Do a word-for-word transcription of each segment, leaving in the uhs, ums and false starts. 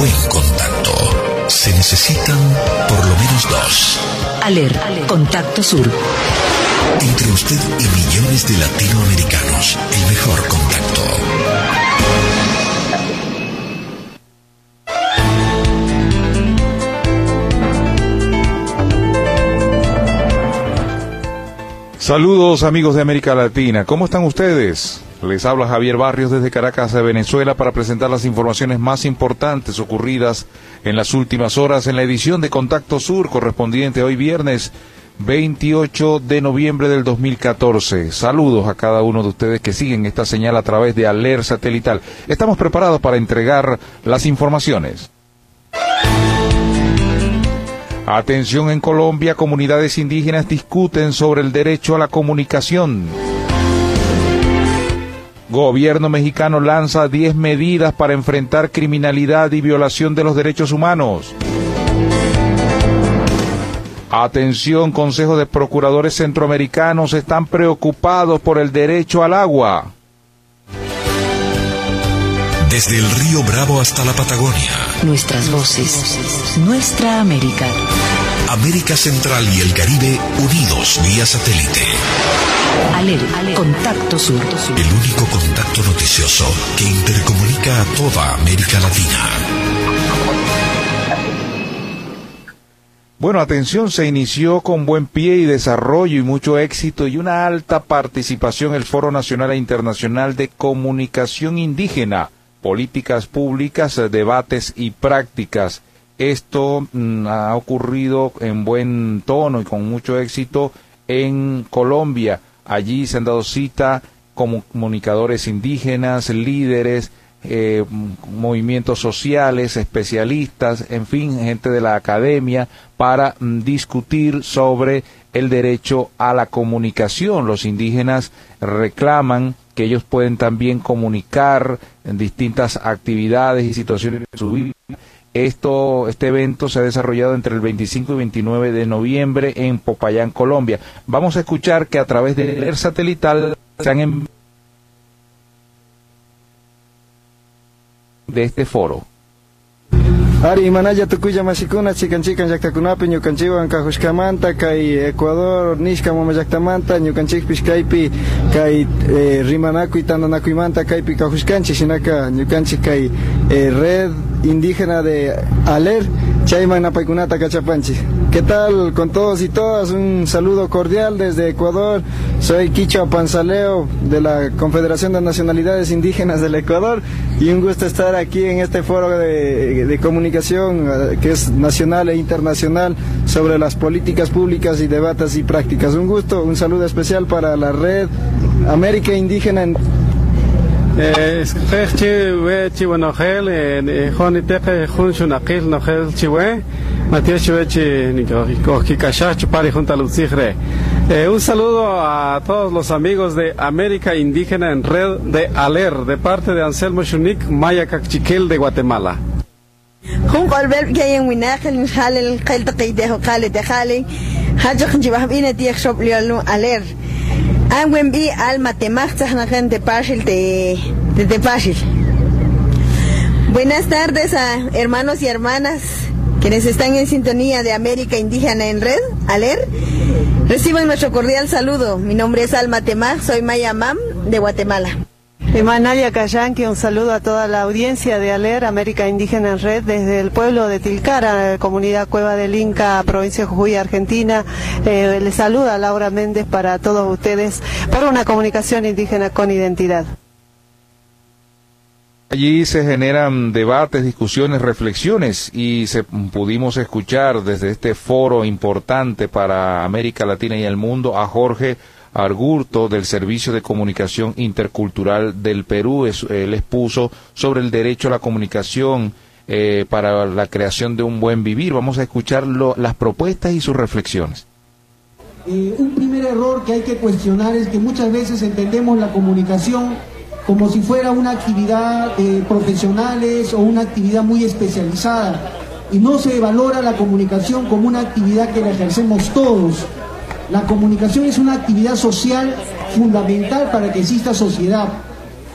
buen contacto. Se necesitan por lo menos dos. ALER, Contacto Sur. Entre usted y millones de latinoamericanos, el mejor contacto. Saludos amigos de América Latina, ¿cómo están ustedes? Les habla Javier Barrios desde Caracas, de Venezuela, para presentar las informaciones más importantes ocurridas en las últimas horas en la edición de Contacto Sur, correspondiente hoy viernes veintiocho de noviembre del dos mil catorce. Saludos a cada uno de ustedes que siguen esta señal a través de ALER satelital. Estamos preparados para entregar las informaciones. Atención, en Colombia, comunidades indígenas discuten sobre el derecho a la comunicación. Gobierno mexicano lanza diez medidas para enfrentar criminalidad y violación de los derechos humanos. Atención, Consejo de Procuradores Centroamericanos están preocupados por el derecho al agua. Desde el río Bravo hasta la Patagonia. Nuestras voces, nuestra América. América Central y el Caribe unidos vía satélite. ALER, Contacto Sur. El único contacto noticioso que intercomunica a toda América Latina. Bueno, atención, se inició con buen pie y desarrollo y mucho éxito y una alta participación el Foro Nacional e Internacional de Comunicación Indígena, Políticas Públicas, Debates y Prácticas. Esto mm, ha ocurrido en buen tono y con mucho éxito en Colombia. Allí se han dado cita comunicadores indígenas, líderes, eh, movimientos sociales, especialistas, en fin, gente de la academia, para mm, discutir sobre el derecho a la comunicación. Los indígenas reclaman que ellos pueden también comunicar en distintas actividades y situaciones de su vida. Esto, este evento se ha desarrollado entre el veinticinco y veintinueve de noviembre en Popayán, Colombia. Vamos a escuchar que a través de ALER satelital se han enviado de este foro. Ari manaya tukuya masikuna chikan chikan llaqtakunapi ñukanchikwan kahushkamanta kay Ecuador nishka mama llaqtamanta ñukanchikpish kaypi kay eh, rimanakuy tandanakuymanta kaypi kahushkanchik shinaka ñukanchik kay eh, red indígena de ALER chayman napaykunata kachapanchik. ¿Qué tal con todos y todas? Un saludo cordial desde Ecuador. Soy Quichua Panzaleo de la Confederación de Nacionalidades Indígenas del Ecuador y un gusto estar aquí en este foro de, de comunicación que es nacional e internacional sobre las políticas públicas y debates y prácticas. Un gusto, un saludo especial para la red América Indígena en Esquechi we chiwanogel eh honiteque junshunaqil nogel chiwe Matías Chiwechi Nikokikashach pari junto al Ucigre. Un saludo a todos los amigos de América Indígena en Red de ALER de parte de Anselmo Xunik Maya Cachiquel de Guatemala. Junto al ver que hay en Winagel Halel Keltaqi de Jale de Jale Hajak Chibahbina Tiek Shopliolu ALER. Anwenbi al Matemachta na gente fácil de de fácil. Buenas tardes a hermanos y hermanas quienes están en sintonía de América Indígena en Red, ALER. Reciban nuestro cordial saludo. Mi nombre es Alma Temach, soy Maya Mam de Guatemala. Emanuela Cayanqui, un saludo a toda la audiencia de ALER, América Indígena en Red, desde el pueblo de Tilcara, comunidad Cueva del Inca, provincia de Jujuy, Argentina. Eh, les saluda Laura Méndez para todos ustedes, para una comunicación indígena con identidad. Allí se generan debates, discusiones, reflexiones y se pudimos escuchar desde este foro importante para América Latina y el mundo a Jorge Argurto del Servicio de Comunicación Intercultural del Perú. Es, él expuso sobre el derecho a la comunicación eh, para la creación de un buen vivir. Vamos a escuchar lo, las propuestas y sus reflexiones. Eh, un primer error que hay que cuestionar es que muchas veces entendemos la comunicación como si fuera una actividad de profesionales o una actividad muy especializada, y no se valora la comunicación como una actividad que la ejercemos todos. La comunicación es una actividad social fundamental para que exista sociedad.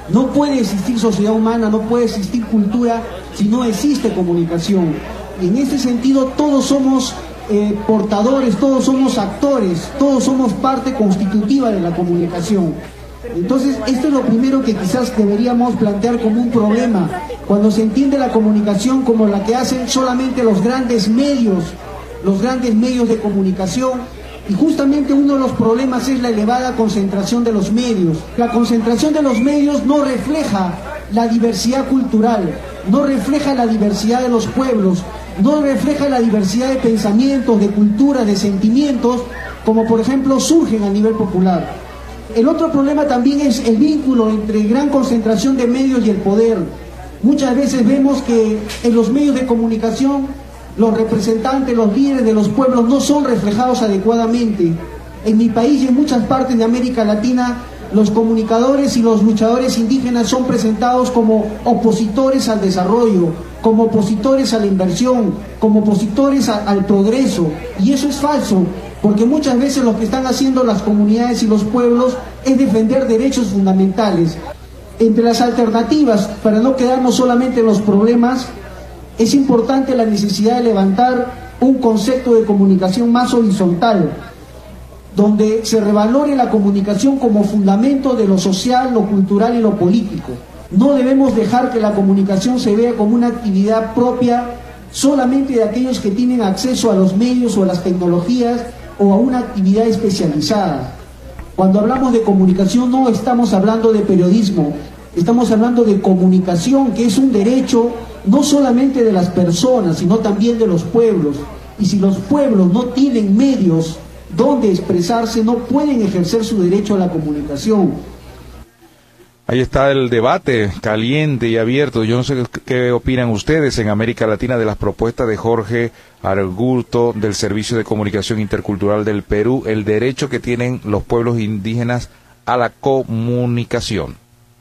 No puede existir sociedad humana, no puede existir cultura si no existe comunicación. Y en este sentido todos somos eh, portadores, todos somos actores, todos somos parte constitutiva de la comunicación. Entonces, esto es lo primero que quizás deberíamos plantear como un problema, cuando se entiende la comunicación como la que hacen solamente los grandes medios, los grandes medios de comunicación, y justamente uno de los problemas es la elevada concentración de los medios. La concentración de los medios no refleja la diversidad cultural, no refleja la diversidad de los pueblos, no refleja la diversidad de pensamientos, de culturas, de sentimientos, como por ejemplo surgen a nivel popular. El otro problema también es el vínculo entre gran concentración de medios y el poder. Muchas veces vemos que en los medios de comunicación los representantes, los líderes de los pueblos no son reflejados adecuadamente. En mi país y en muchas partes de América Latina, los comunicadores y los luchadores indígenas son presentados como opositores al desarrollo, como opositores a la inversión, como opositores a, al progreso. Y eso es falso, porque muchas veces lo que están haciendo las comunidades y los pueblos es defender derechos fundamentales. Entre las alternativas, para no quedarnos solamente en los problemas, es importante la necesidad de levantar un concepto de comunicación más horizontal, donde se revalore la comunicación como fundamento de lo social, lo cultural y lo político. No debemos dejar que la comunicación se vea como una actividad propia solamente de aquellos que tienen acceso a los medios o a las tecnologías o a una actividad especializada. Cuando hablamos de comunicación no estamos hablando de periodismo, estamos hablando de comunicación, que es un derecho no solamente de las personas, sino también de los pueblos. Y si los pueblos no tienen medios donde expresarse, no pueden ejercer su derecho a la comunicación. Ahí está el debate caliente y abierto. Yo no sé qué opinan ustedes en América Latina de las propuestas de Jorge Arguto del Servicio de Comunicación Intercultural del Perú, el derecho que tienen los pueblos indígenas a la comunicación.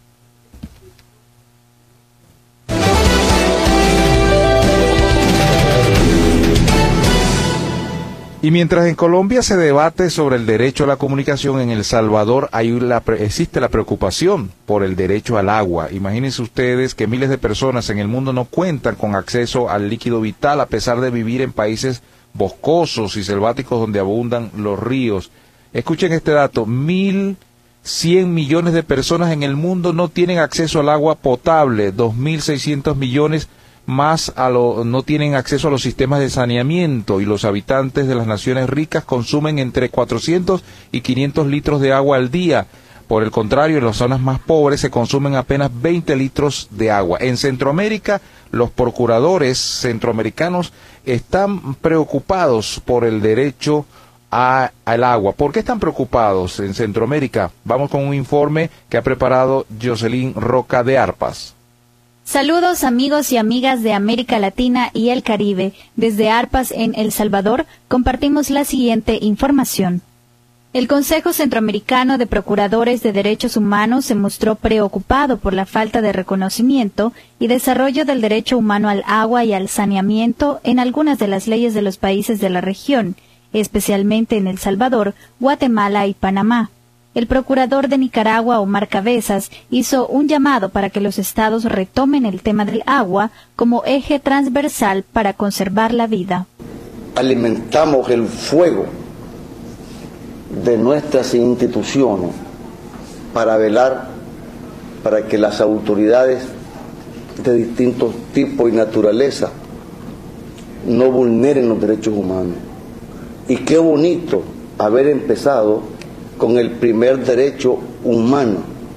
Y mientras en Colombia se debate sobre el derecho a la comunicación, en El Salvador hay la, existe la preocupación por el derecho al agua. Imagínense ustedes que miles de personas en el mundo no cuentan con acceso al líquido vital a pesar de vivir en países boscosos y selváticos donde abundan los ríos. Escuchen este dato, mil cien millones de personas en el mundo no tienen acceso al agua potable, dos mil seiscientos millones más a lo, no tienen acceso a los sistemas de saneamiento, y los habitantes de las naciones ricas consumen entre cuatrocientos y quinientos litros de agua al día. Por el contrario, en las zonas más pobres se consumen apenas veinte litros de agua. En Centroamérica, los procuradores centroamericanos están preocupados por el derecho a, al agua. ¿Por qué están preocupados en Centroamérica? Vamos con un informe que ha preparado Jocelyn Roca de Arpas. Saludos amigos y amigas de América Latina y el Caribe. Desde Arpas, en El Salvador, compartimos la siguiente información. El Consejo Centroamericano de Procuradores de Derechos Humanos se mostró preocupado por la falta de reconocimiento y desarrollo del derecho humano al agua y al saneamiento en algunas de las leyes de los países de la región, especialmente en El Salvador, Guatemala y Panamá. El procurador de Nicaragua, Omar Cabezas, hizo un llamado para que los estados retomen el tema del agua como eje transversal para conservar la vida. Alimentamos el fuego de nuestras instituciones para velar para que las autoridades de distintos tipos y naturaleza no vulneren los derechos humanos. Y qué bonito haber empezado con el primer derecho humano,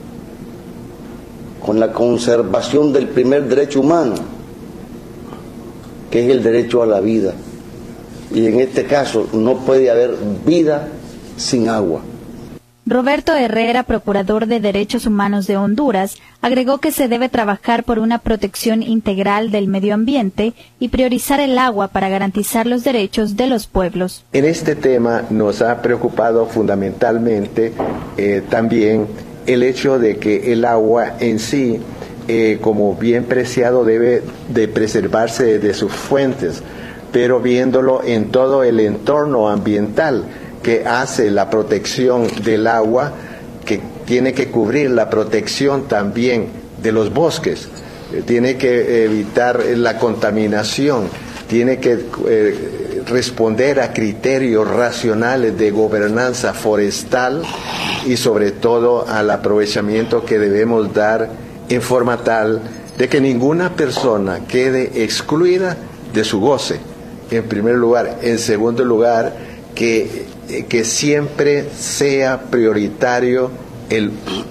con la conservación del primer derecho humano, que es el derecho a la vida. Y en este caso no puede haber vida sin agua. Roberto Herrera, procurador de Derechos Humanos de Honduras, agregó que se debe trabajar por una protección integral del medio ambiente y priorizar el agua para garantizar los derechos de los pueblos. En este tema nos ha preocupado fundamentalmente eh, también el hecho de que el agua en sí, eh, como bien preciado, debe de preservarse de sus fuentes, pero viéndolo en todo el entorno ambiental que hace la protección del agua, que tiene que cubrir la protección también de los bosques, eh, tiene que evitar la contaminación, tiene que eh, responder a criterios racionales de gobernanza forestal y sobre todo al aprovechamiento que debemos dar en forma tal de que ninguna persona quede excluida de su goce, en primer lugar. En segundo lugar, que, que siempre sea prioritario el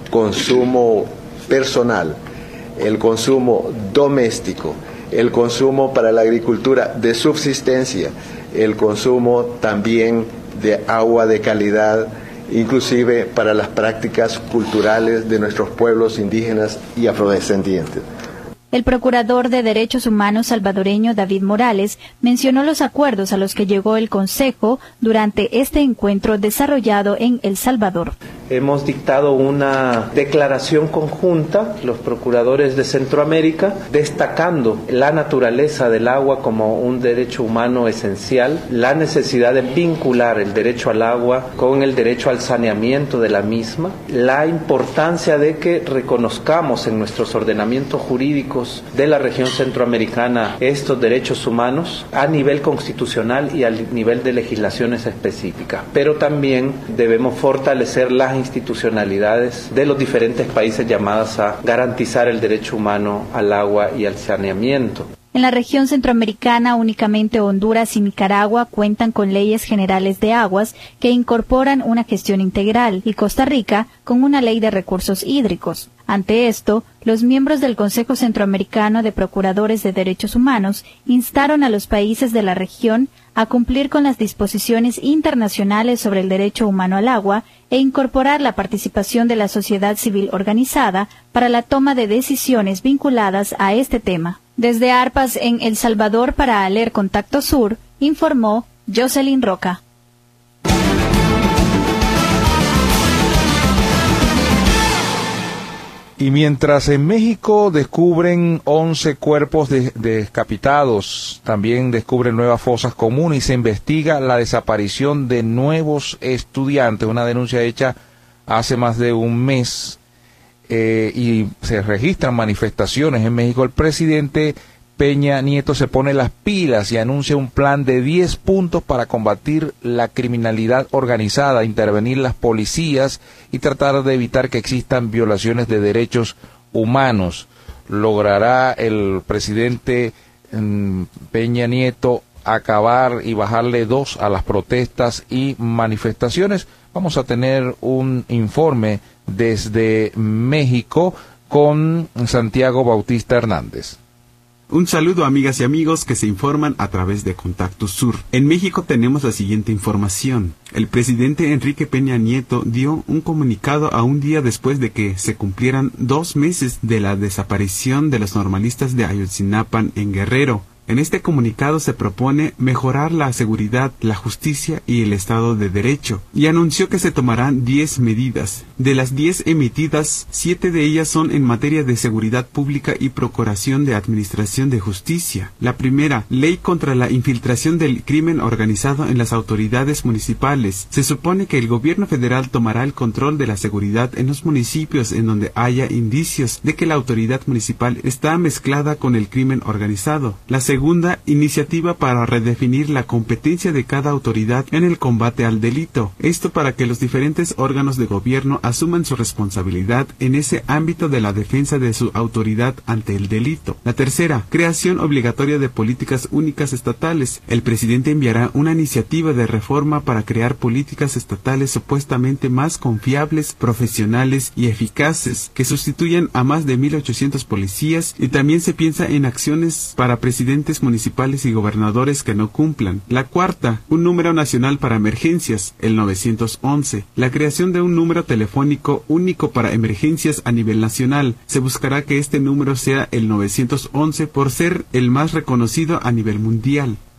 consumo personal, el consumo doméstico, el consumo para la agricultura de subsistencia, el consumo también de agua de calidad, inclusive para las prácticas culturales de nuestros pueblos indígenas y afrodescendientes. El procurador de Derechos Humanos salvadoreño David Morales mencionó los acuerdos a los que llegó el Consejo durante este encuentro desarrollado en El Salvador. Hemos dictado una declaración conjunta, los procuradores de Centroamérica, destacando la naturaleza del agua como un derecho humano esencial, la necesidad de vincular el derecho al agua con el derecho al saneamiento de la misma, la importancia de que reconozcamos en nuestros ordenamientos jurídicos de la región centroamericana estos derechos humanos a nivel constitucional y a nivel de legislaciones específicas, pero también debemos fortalecer las institucionalidades de los diferentes países llamadas a garantizar el derecho humano al agua y al saneamiento. En la región centroamericana, únicamente Honduras y Nicaragua cuentan con leyes generales de aguas que incorporan una gestión integral y Costa Rica con una ley de recursos hídricos. Ante esto, los miembros del Consejo Centroamericano de Procuradores de Derechos Humanos instaron a los países de la región a cumplir con las disposiciones internacionales sobre el derecho humano al agua e incorporar la participación de la sociedad civil organizada para la toma de decisiones vinculadas a este tema. Desde Arpas, en El Salvador, para Aler Contacto Sur, informó Jocelyn Roca. Y mientras en México descubren once cuerpos de, decapitados, también descubren nuevas fosas comunes y se investiga la desaparición de nuevos estudiantes, una denuncia hecha hace más de un mes, eh, y se registran manifestaciones en México. El presidente Peña Nieto se pone las pilas y anuncia un plan de diez puntos para combatir la criminalidad organizada, intervenir las policías y tratar de evitar que existan violaciones de derechos humanos. ¿Logrará el presidente mm, Peña Nieto acabar y bajarle dos a las protestas y manifestaciones? Vamos a tener un informe desde México con Santiago Bautista Hernández. Un saludo, amigas y amigos que se informan a través de Contacto Sur. En México tenemos la siguiente información. El presidente Enrique Peña Nieto dio un comunicado a un día después de que se cumplieran dos meses de la desaparición de los normalistas de Ayotzinapan en Guerrero. En este comunicado se propone mejorar la seguridad, la justicia y el Estado de Derecho, y anunció que se tomarán diez medidas. De las diez emitidas, siete de ellas son en materia de seguridad pública y procuración de administración de justicia. La primera, ley contra la infiltración del crimen organizado en las autoridades municipales. Se supone que el gobierno federal tomará el control de la seguridad en los municipios en donde haya indicios de que la autoridad municipal está mezclada con el crimen organizado. La segunda, iniciativa para redefinir la competencia de cada autoridad en el combate al delito. Esto para que los diferentes órganos de gobierno asuman su responsabilidad en ese ámbito de la defensa de su autoridad ante el delito. La tercera, creación obligatoria de políticas únicas estatales. El presidente enviará una iniciativa de reforma para crear políticas estatales supuestamente más confiables, profesionales y eficaces, que sustituyan a más de mil ochocientos policías, y también se piensa en acciones para presidentes municipales y gobernadores que no cumplan. La cuarta, un número nacional para emergencias, el nueve once. La creación de un número telefónico único para emergencias a nivel nacional. Se buscará que este número sea el nueve once por ser el más reconocido a nivel mundial.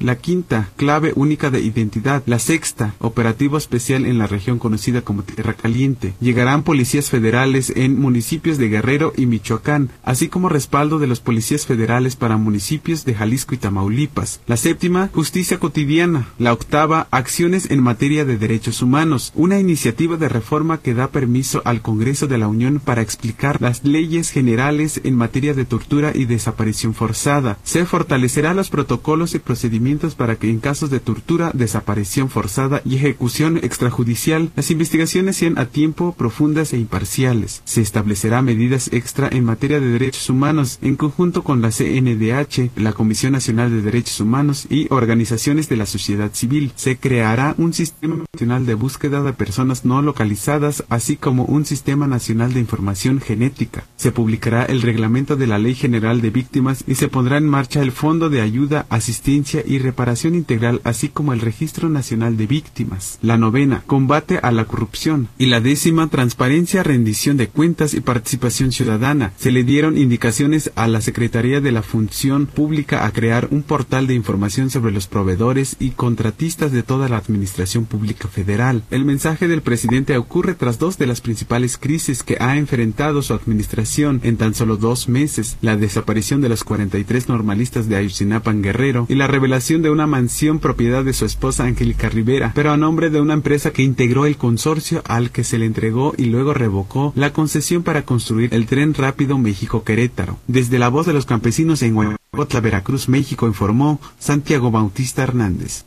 La quinta, clave única de identidad. La sexta, operativo especial en la región conocida como Tierra Caliente. Llegarán policías federales en municipios de Guerrero y Michoacán, así como respaldo de los policías federales para municipios de Jalisco y Tamaulipas. La séptima, justicia cotidiana. La octava, acciones en materia de derechos humanos. Una iniciativa de reforma que da permiso al Congreso de la Unión para explicar las leyes generales en materia de tortura y desaparición forzada. Se fortalecerá los protocolos y procedimientos para que en casos de tortura, desaparición forzada y ejecución extrajudicial, las investigaciones sean a tiempo, profundas e imparciales. Se establecerá medidas extra en materia de derechos humanos en conjunto con la C N D H, la Comisión Nacional de Derechos Humanos y organizaciones de la sociedad civil. Se creará un sistema nacional de búsqueda de personas no localizadas, así como un sistema nacional de información genética. Se publicará el reglamento de la Ley General de Víctimas y se pondrá en marcha el Fondo de Ayuda, Asistencia y Reparación Integral, así como el Registro Nacional de Víctimas. La novena, combate a la corrupción. Y la décima, transparencia, rendición de cuentas y participación ciudadana. Se le dieron indicaciones a la Secretaría de la Función Pública a crear un portal de información sobre los proveedores y contratistas de toda la Administración Pública Federal. El mensaje del presidente ocurre tras dos de las principales crisis que ha enfrentado su administración en tan solo dos meses: la desaparición de los cuarenta y tres normalistas de Ayotzinapa, Guerrero, y la revelación de una mansión propiedad de su esposa Angélica Rivera, pero a nombre de una empresa que integró el consorcio al que se le entregó y luego revocó la concesión para construir el tren rápido México-Querétaro. Desde la voz de los campesinos en Huehuetla, Veracruz, México, informó Santiago Bautista Hernández.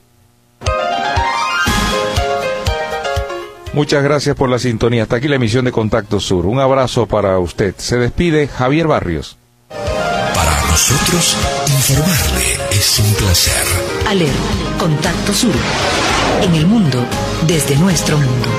Muchas gracias por la sintonía. Hasta aquí la emisión de Contacto Sur. Un abrazo para usted. Se despide Javier Barrios. Para nosotros, informarle es un placer. ALER, Contacto Sur. En el mundo, desde nuestro mundo.